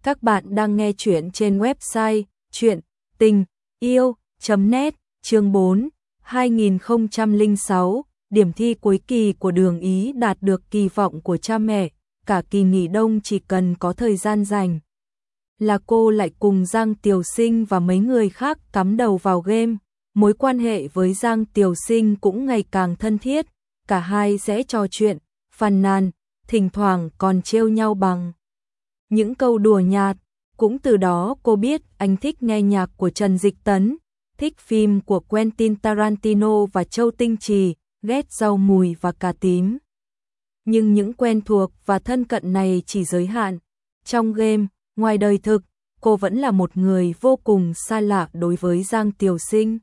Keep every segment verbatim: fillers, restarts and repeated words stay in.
Các bạn đang nghe chuyện trên website chuyện tình yêu chấm net chương bốn, hai nghìn không trăm lẻ sáu, điểm thi cuối kỳ của Đường Ý đạt được kỳ vọng của cha mẹ, cả kỳ nghỉ đông chỉ cần có thời gian rảnh là cô lại cùng Giang Tiểu Sinh và mấy người khác cắm đầu vào game. Mối quan hệ với Giang Tiểu Sinh cũng ngày càng thân thiết, cả hai sẽ trò chuyện, phàn nàn, thỉnh thoảng còn trêu nhau bằng những câu đùa nhạt. Cũng từ đó cô biết anh thích nghe nhạc của Trần Dịch Tấn, thích phim của Quentin Tarantino và Châu Tinh Trì, ghét rau mùi và cà tím. Nhưng những quen thuộc và thân cận này chỉ giới hạn trong game, ngoài đời thực, cô vẫn là một người vô cùng xa lạ đối với Giang Tiểu Sinh.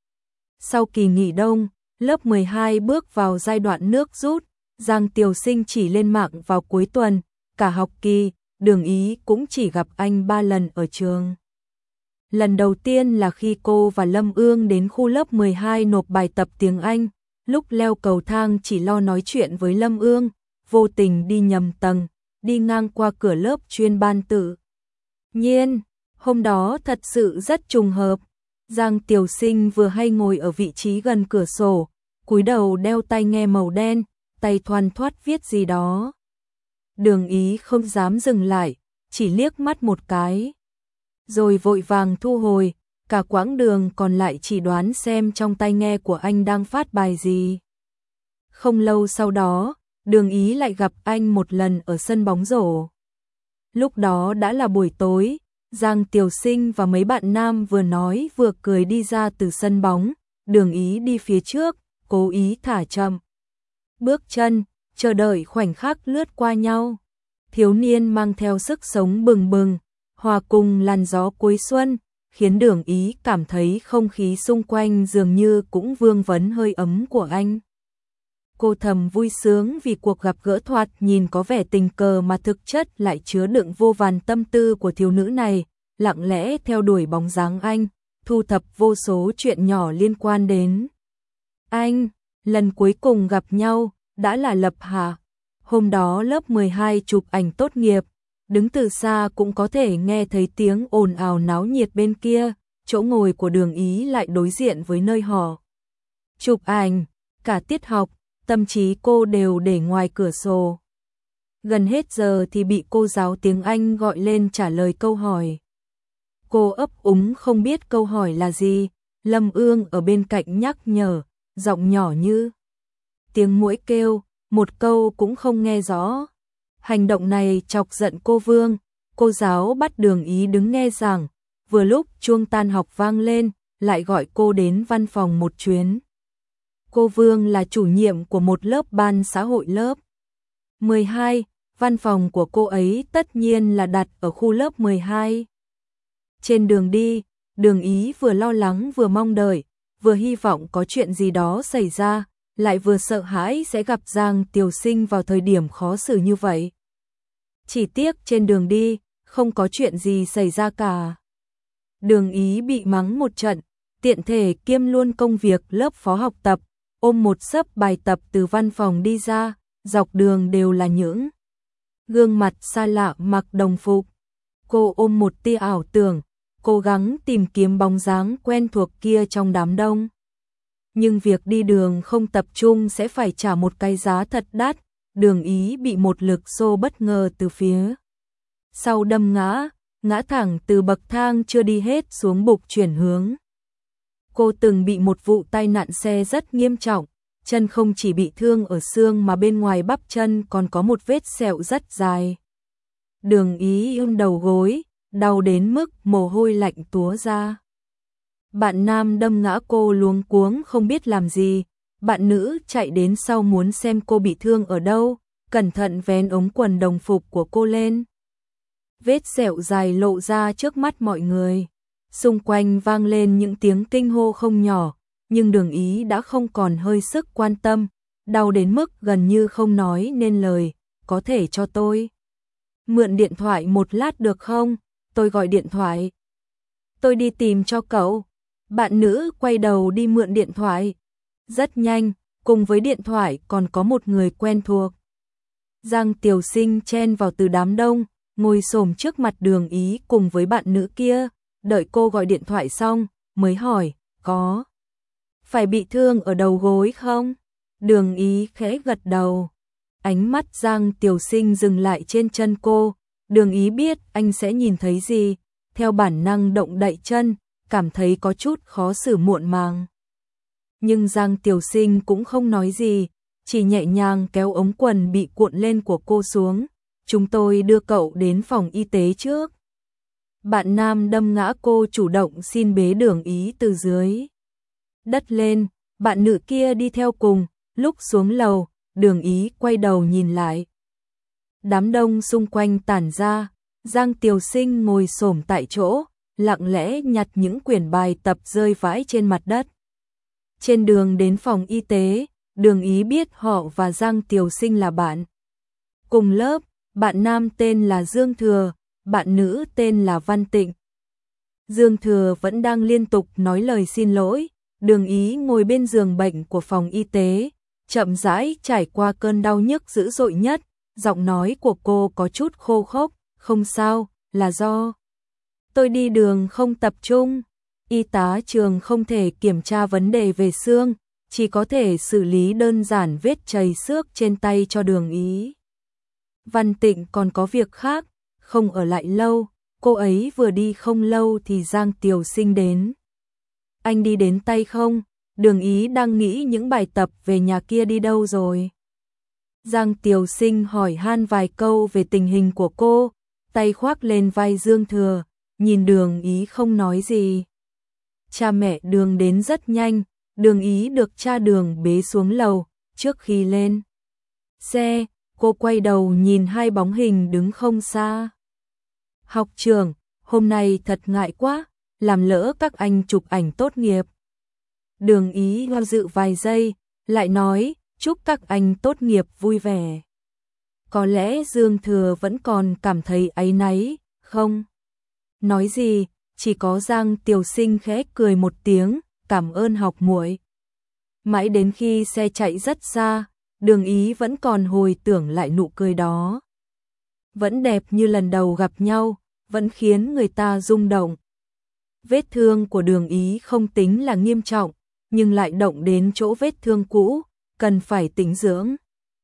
Sau kỳ nghỉ đông, lớp mười hai bước vào giai đoạn nước rút, Giang Tiểu Sinh chỉ lên mạng vào cuối tuần, cả học kỳ, Đường Ý cũng chỉ gặp anh ba lần ở trường. Lần đầu tiên là khi cô và Lâm Ương đến khu lớp mười hai nộp bài tập tiếng Anh, lúc leo cầu thang chỉ lo nói chuyện với Lâm Ương, vô tình đi nhầm tầng, đi ngang qua cửa lớp chuyên ban tự nhiên. Hôm đó thật sự rất trùng hợp, Giang Tiểu Sinh vừa hay ngồi ở vị trí gần cửa sổ, cúi đầu đeo tai nghe màu đen, tay thoăn thoắt viết gì đó. Đường Ý không dám dừng lại, chỉ liếc mắt một cái, rồi vội vàng thu hồi, cả quãng đường còn lại chỉ đoán xem trong tai nghe của anh đang phát bài gì. Không lâu sau đó, Đường Ý lại gặp anh một lần ở sân bóng rổ. Lúc đó đã là buổi tối, Giang Tiểu Sinh và mấy bạn nam vừa nói vừa cười đi ra từ sân bóng, Đường Ý đi phía trước, cố ý thả chậm bước chân, chờ đợi khoảnh khắc lướt qua nhau. Thiếu niên mang theo sức sống bừng bừng, hòa cùng làn gió cuối xuân, khiến Đường Ý cảm thấy không khí xung quanh dường như cũng vương vấn hơi ấm của anh. Cô thầm vui sướng vì cuộc gặp gỡ thoạt nhìn có vẻ tình cờ mà thực chất lại chứa đựng vô vàn tâm tư của thiếu nữ này, lặng lẽ theo đuổi bóng dáng anh, thu thập vô số chuyện nhỏ liên quan đến anh. Lần cuối cùng gặp nhau đã là lập hạ. Hôm đó lớp mười hai chụp ảnh tốt nghiệp, đứng từ xa cũng có thể nghe thấy tiếng ồn ào náo nhiệt bên kia, chỗ ngồi của Đường Ý lại đối diện với nơi họ chụp ảnh, cả tiết học, tâm trí cô đều để ngoài cửa sổ. Gần hết giờ thì bị cô giáo tiếng Anh gọi lên trả lời câu hỏi. Cô ấp úng không biết câu hỏi là gì, Lâm Ương ở bên cạnh nhắc nhở, giọng nhỏ như tiếng muỗi kêu, một câu cũng không nghe rõ. Hành động này chọc giận cô Vương, cô giáo bắt Đường Ý đứng nghe giảng, vừa lúc chuông tan học vang lên, lại gọi cô đến văn phòng một chuyến. Cô Vương là chủ nhiệm của một lớp ban xã hội lớp mười hai, văn phòng của cô ấy tất nhiên là đặt ở khu lớp mười hai. Trên đường đi, Đường Ý vừa lo lắng vừa mong đợi, vừa hy vọng có chuyện gì đó xảy ra, lại vừa sợ hãi sẽ gặp Giang Tiểu Sinh vào thời điểm khó xử như vậy. Chỉ tiếc trên đường đi, không có chuyện gì xảy ra cả. Đường Ý bị mắng một trận, tiện thể kiêm luôn công việc lớp phó học tập, ôm một xấp bài tập từ văn phòng đi ra, dọc đường đều là những gương mặt xa lạ mặc đồng phục. Cô ôm một tia ảo tưởng, cố gắng tìm kiếm bóng dáng quen thuộc kia trong đám đông. Nhưng việc đi đường không tập trung sẽ phải trả một cái giá thật đắt. Đường Ý bị một lực xô bất ngờ từ phía sau đâm ngã, ngã thẳng từ bậc thang chưa đi hết xuống bục chuyển hướng. Cô từng bị một vụ tai nạn xe rất nghiêm trọng, chân không chỉ bị thương ở xương mà bên ngoài bắp chân còn có một vết sẹo rất dài. Đường Ý ôm đầu gối, đau đến mức mồ hôi lạnh túa ra. Bạn nam đâm ngã cô luống cuống không biết làm gì, bạn nữ chạy đến sau muốn xem cô bị thương ở đâu, cẩn thận vén ống quần đồng phục của cô lên. Vết sẹo dài lộ ra trước mắt mọi người. Xung quanh vang lên những tiếng kinh hô không nhỏ, nhưng Đường Ý đã không còn hơi sức quan tâm, đau đến mức gần như không nói nên lời. Có thể cho tôi mượn điện thoại một lát được không? Tôi gọi điện thoại. Tôi đi tìm cho cậu. Bạn nữ quay đầu đi mượn điện thoại. Rất nhanh, cùng với điện thoại còn có một người quen thuộc. Giang Tiểu Sinh chen vào từ đám đông, ngồi xổm trước mặt Đường Ý cùng với bạn nữ kia, đợi cô gọi điện thoại xong, mới hỏi, có phải bị thương ở đầu gối không? Đường Ý khẽ gật đầu. Ánh mắt Giang Tiểu Sinh dừng lại trên chân cô, Đường Ý biết anh sẽ nhìn thấy gì, theo bản năng động đậy chân, cảm thấy có chút khó xử muộn màng. Nhưng Giang Tiểu Sinh cũng không nói gì, chỉ nhẹ nhàng kéo ống quần bị cuộn lên của cô xuống. Chúng tôi đưa cậu đến phòng y tế trước. Bạn nam đâm ngã cô chủ động xin bế Đường Ý từ dưới đất lên, bạn nữ kia đi theo cùng, lúc xuống lầu, Đường Ý quay đầu nhìn lại. Đám đông xung quanh tản ra, Giang Tiểu Sinh ngồi xổm tại chỗ, lặng lẽ nhặt những quyển bài tập rơi vãi trên mặt đất. Trên đường đến phòng y tế, Đường Ý biết họ và Giang Tiểu Sinh là bạn cùng lớp, bạn nam tên là Dương Thừa, bạn nữ tên là Văn Tịnh. Dương Thừa vẫn đang liên tục nói lời xin lỗi, Đường Ý ngồi bên giường bệnh của phòng y tế, chậm rãi trải qua cơn đau nhức dữ dội nhất, giọng nói của cô có chút khô khốc, không sao, là do tôi đi đường không tập trung. Y tá Trường không thể kiểm tra vấn đề về xương, chỉ có thể xử lý đơn giản vết chảy xước trên tay cho Đường Ý. Văn Tịnh còn có việc khác, không ở lại lâu, cô ấy vừa đi không lâu thì Giang Tiểu Sinh đến. Anh đi đến tay không? Đường Ý đang nghĩ những bài tập về nhà kia đi đâu rồi. Giang Tiểu Sinh hỏi han vài câu về tình hình của cô, tay khoác lên vai Dương Thừa, nhìn Đường Ý không nói gì. Cha mẹ Đường đến rất nhanh, Đường Ý được cha Đường bế xuống lầu, trước khi lên xe, cô quay đầu nhìn hai bóng hình đứng không xa. Học trưởng, hôm nay thật ngại quá, làm lỡ các anh chụp ảnh tốt nghiệp. Đường Ý do dự vài giây, lại nói, chúc các anh tốt nghiệp vui vẻ. Có lẽ Dương Thừa vẫn còn cảm thấy áy náy, không nói gì, chỉ có Giang Tiểu Sinh khẽ cười một tiếng, cảm ơn học muội. Mãi đến khi xe chạy rất xa, Đường Ý vẫn còn hồi tưởng lại nụ cười đó. Vẫn đẹp như lần đầu gặp nhau, vẫn khiến người ta rung động. Vết thương của Đường Ý không tính là nghiêm trọng, nhưng lại động đến chỗ vết thương cũ, cần phải tĩnh dưỡng.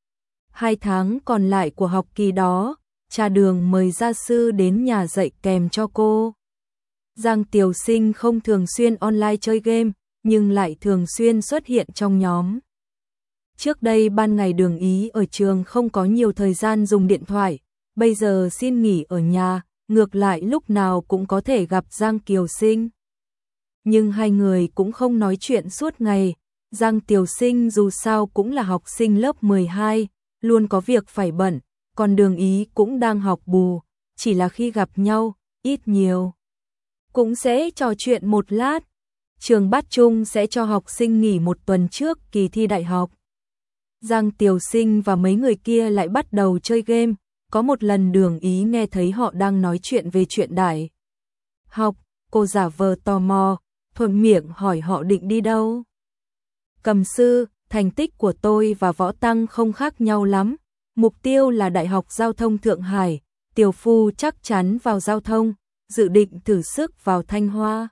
Hai tháng còn lại của học kỳ đó, cha Đường mời gia sư đến nhà dạy kèm cho cô. Giang Tiểu Sinh không thường xuyên online chơi game, nhưng lại thường xuyên xuất hiện trong nhóm. Trước đây ban ngày Đường Ý ở trường không có nhiều thời gian dùng điện thoại, bây giờ xin nghỉ ở nhà, ngược lại lúc nào cũng có thể gặp Giang Kiều Sinh. Nhưng hai người cũng không nói chuyện suốt ngày, Giang Tiểu Sinh dù sao cũng là học sinh lớp mười hai, luôn có việc phải bận, còn Đường Ý cũng đang học bù, chỉ là khi gặp nhau, ít nhiều cũng sẽ trò chuyện một lát. Trường Bát Trung sẽ cho học sinh nghỉ một tuần trước kỳ thi đại học. Giang Tiểu Sinh và mấy người kia lại bắt đầu chơi game, có một lần Đường Ý nghe thấy họ đang nói chuyện về chuyện đại học, cô giả vờ tò mò, thuận miệng hỏi họ định đi đâu. Cầm sư, thành tích của tôi và Võ Tăng không khác nhau lắm, mục tiêu là Đại học Giao thông Thượng Hải, tiểu phu chắc chắn vào giao thông, dự định thử sức vào Thanh Hoa.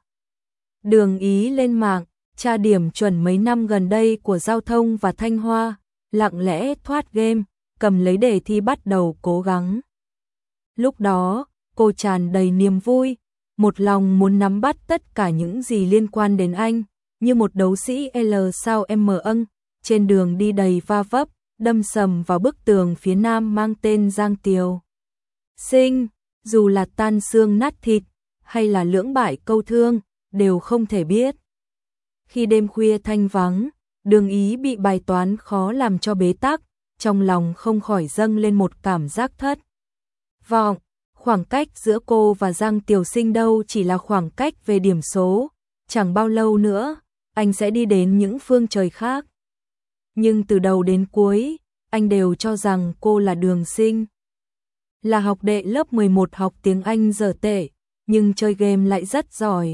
Đường Ý lên mạng, tra điểm chuẩn mấy năm gần đây của Giao thông và Thanh Hoa, lặng lẽ thoát game, cầm lấy đề thi bắt đầu cố gắng. Lúc đó, cô tràn đầy niềm vui, một lòng muốn nắm bắt tất cả những gì liên quan đến anh, như một đấu sĩ L sao M âng, trên đường đi đầy va vấp, đâm sầm vào bức tường phía nam mang tên Giang Tiểu Sinh, dù là tan xương nát thịt, hay là lưỡng bại câu thương, đều không thể biết. Khi đêm khuya thanh vắng, Đường Ý bị bài toán khó làm cho bế tắc, trong lòng không khỏi dâng lên một cảm giác thất vọng. Khoảng cách giữa cô và Giang Tiểu Sinh đâu chỉ là khoảng cách về điểm số, chẳng bao lâu nữa, anh sẽ đi đến những phương trời khác. Nhưng từ đầu đến cuối, anh đều cho rằng cô là Đường Sinh. Là học đệ lớp mười một học tiếng Anh dở tệ, nhưng chơi game lại rất giỏi.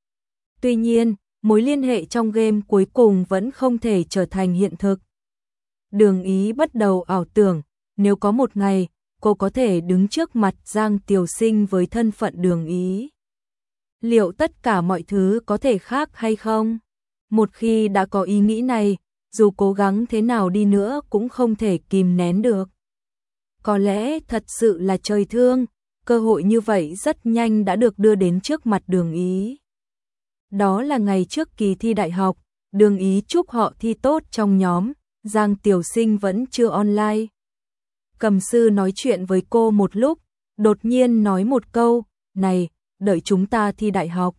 Tuy nhiên, mối liên hệ trong game cuối cùng vẫn không thể trở thành hiện thực. Đường Ý bắt đầu ảo tưởng, nếu có một ngày, cô có thể đứng trước mặt Giang Tiểu Sinh với thân phận Đường Ý. Liệu tất cả mọi thứ có thể khác hay không? Một khi đã có ý nghĩ này, dù cố gắng thế nào đi nữa cũng không thể kìm nén được. Có lẽ thật sự là trời thương, cơ hội như vậy rất nhanh đã được đưa đến trước mặt Đường Ý. Đó là ngày trước kỳ thi đại học, Đường Ý chúc họ thi tốt trong nhóm, Giang Tiểu Sinh vẫn chưa online. Cầm sư nói chuyện với cô một lúc, đột nhiên nói một câu, này, đợi chúng ta thi đại học.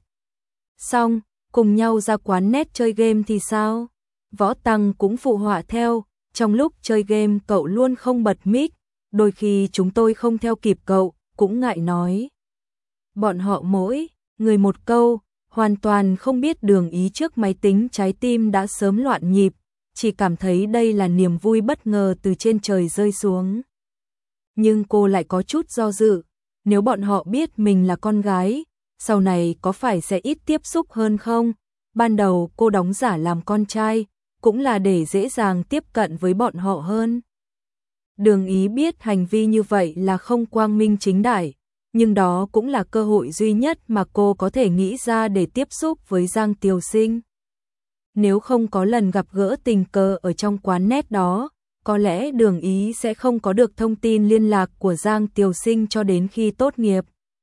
Xong, cùng nhau ra quán net chơi game thì sao? Võ Tăng cũng phụ họa theo, trong lúc chơi game cậu luôn không bật mic, đôi khi chúng tôi không theo kịp cậu, cũng ngại nói. Bọn họ mỗi người một câu, hoàn toàn không biết Đường Ý trước máy tính trái tim đã sớm loạn nhịp, chỉ cảm thấy đây là niềm vui bất ngờ từ trên trời rơi xuống. Nhưng cô lại có chút do dự, nếu bọn họ biết mình là con gái, sau này có phải sẽ ít tiếp xúc hơn không? Ban đầu cô đóng giả làm con trai, cũng là để dễ dàng tiếp cận với bọn họ hơn. Đường Ý biết hành vi như vậy là không quang minh chính đại, nhưng đó cũng là cơ hội duy nhất mà cô có thể nghĩ ra để tiếp xúc với Giang Tiểu Sinh. Nếu không có lần gặp gỡ tình cờ ở trong quán net đó, có lẽ Đường Ý sẽ không có được thông tin liên lạc của Giang Tiểu Sinh cho đến khi tốt nghiệp.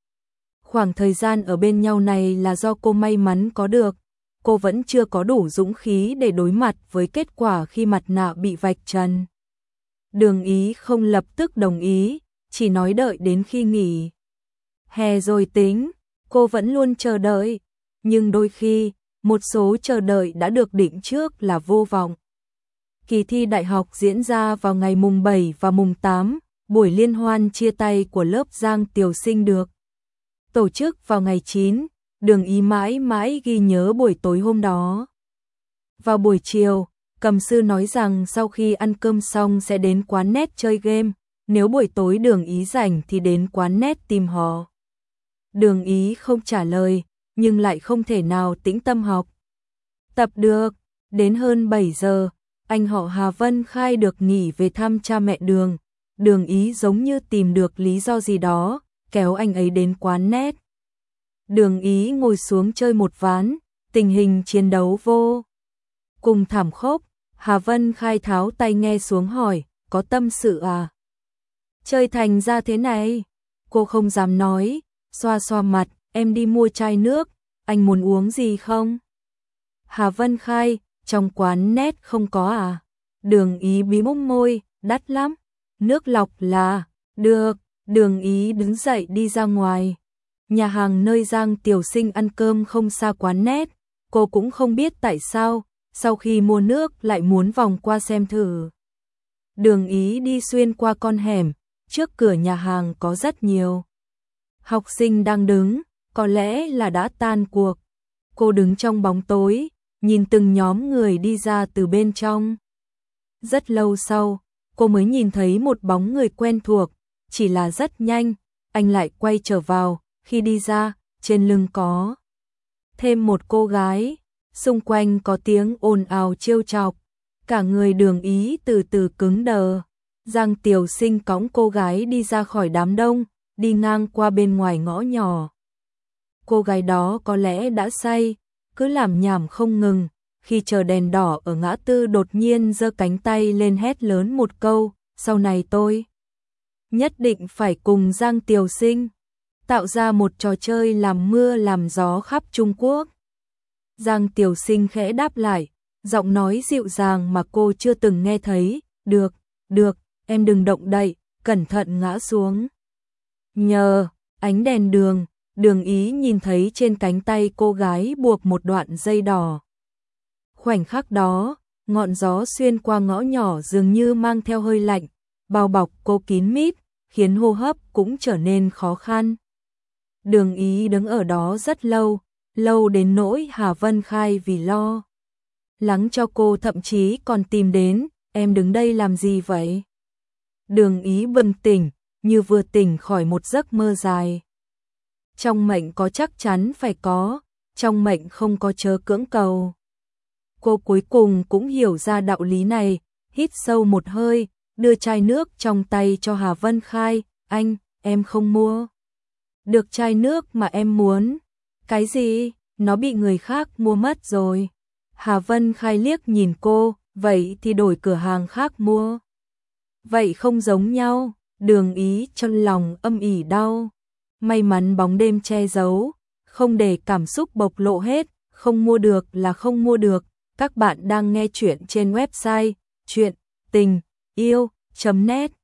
Khoảng thời gian ở bên nhau này là do cô may mắn có được, cô vẫn chưa có đủ dũng khí để đối mặt với kết quả khi mặt nạ bị vạch trần. Đường Ý không lập tức đồng ý, chỉ nói đợi đến khi nghỉ hè rồi tính, cô vẫn luôn chờ đợi, nhưng đôi khi, một số chờ đợi đã được định trước là vô vọng. Kỳ thi đại học diễn ra vào ngày mùng bảy và mùng tám, buổi liên hoan chia tay của lớp Giang Tiểu Sinh được tổ chức vào ngày chín, Đường Ý mãi mãi ghi nhớ buổi tối hôm đó. Vào buổi chiều, Cầm sư nói rằng sau khi ăn cơm xong sẽ đến quán net chơi game, nếu buổi tối Đường Ý rảnh thì đến quán net tìm họ. Đường Ý không trả lời, nhưng lại không thể nào tĩnh tâm học tập được. Đến hơn bảy giờ, anh họ Hà Vân Khai được nghỉ về thăm cha mẹ Đường. Đường Ý giống như tìm được lý do gì đó, kéo anh ấy đến quán net. Đường Ý ngồi xuống chơi một ván, tình hình chiến đấu vô cùng thảm khốc. Hà Vân Khai tháo tai nghe xuống hỏi, có tâm sự à? Chơi thành ra thế này, cô không dám nói, xoa xoa mặt, em đi mua chai nước, anh muốn uống gì không? Hà Vân Khai, trong quán net không có à? Đường Ý bí mốc môi, đắt lắm. Nước lọc là, được. Đường Ý đứng dậy đi ra ngoài. Nhà hàng nơi Giang Tiểu Sinh ăn cơm không xa quán net, cô cũng không biết tại sao, sau khi mua nước lại muốn vòng qua xem thử. Đường Ý đi xuyên qua con hẻm, trước cửa nhà hàng có rất nhiều học sinh đang đứng, có lẽ là đã tan cuộc. Cô đứng trong bóng tối, nhìn từng nhóm người đi ra từ bên trong. Rất lâu sau, cô mới nhìn thấy một bóng người quen thuộc, chỉ là rất nhanh, anh lại quay trở vào, khi đi ra, trên lưng có thêm một cô gái, xung quanh có tiếng ồn ào trêu chọc, cả người Đường Ý từ từ cứng đờ. Giang Tiểu Sinh cõng cô gái đi ra khỏi đám đông, đi ngang qua bên ngoài ngõ nhỏ. Cô gái đó có lẽ đã say, cứ làm nhảm không ngừng, khi chờ đèn đỏ ở ngã tư đột nhiên giơ cánh tay lên hét lớn một câu, sau này tôi nhất định phải cùng Giang Tiểu Sinh tạo ra một trò chơi làm mưa làm gió khắp Trung Quốc. Giang Tiểu Sinh khẽ đáp lại, giọng nói dịu dàng mà cô chưa từng nghe thấy, được, được, em đừng động đậy, cẩn thận ngã xuống. Nhờ ánh đèn đường, Đường Ý nhìn thấy trên cánh tay cô gái buộc một đoạn dây đỏ. Khoảnh khắc đó, ngọn gió xuyên qua ngõ nhỏ dường như mang theo hơi lạnh, bao bọc cô kín mít, khiến hô hấp cũng trở nên khó khăn. Đường Ý đứng ở đó rất lâu, lâu đến nỗi Hà Vân Khai vì lo lắng cho cô thậm chí còn tìm đến, em đứng đây làm gì vậy? Đường Ý bừng tỉnh, như vừa tỉnh khỏi một giấc mơ dài. Trong mệnh có chắc chắn phải có, trong mệnh không có chớ cưỡng cầu. Cô cuối cùng cũng hiểu ra đạo lý này, hít sâu một hơi, đưa chai nước trong tay cho Hà Vân Khai, Anh, em không mua được chai nước mà em muốn. Cái gì? Nó bị người khác mua mất rồi. Hà Vân Khai liếc nhìn cô, vậy thì đổi cửa hàng khác mua. Vậy không giống nhau, Đường Ý trong lòng âm ỉ đau. May mắn bóng đêm che giấu, không để cảm xúc bộc lộ hết, không mua được là không mua được. Các bạn đang nghe chuyện trên website chuyện tình yêu chấm net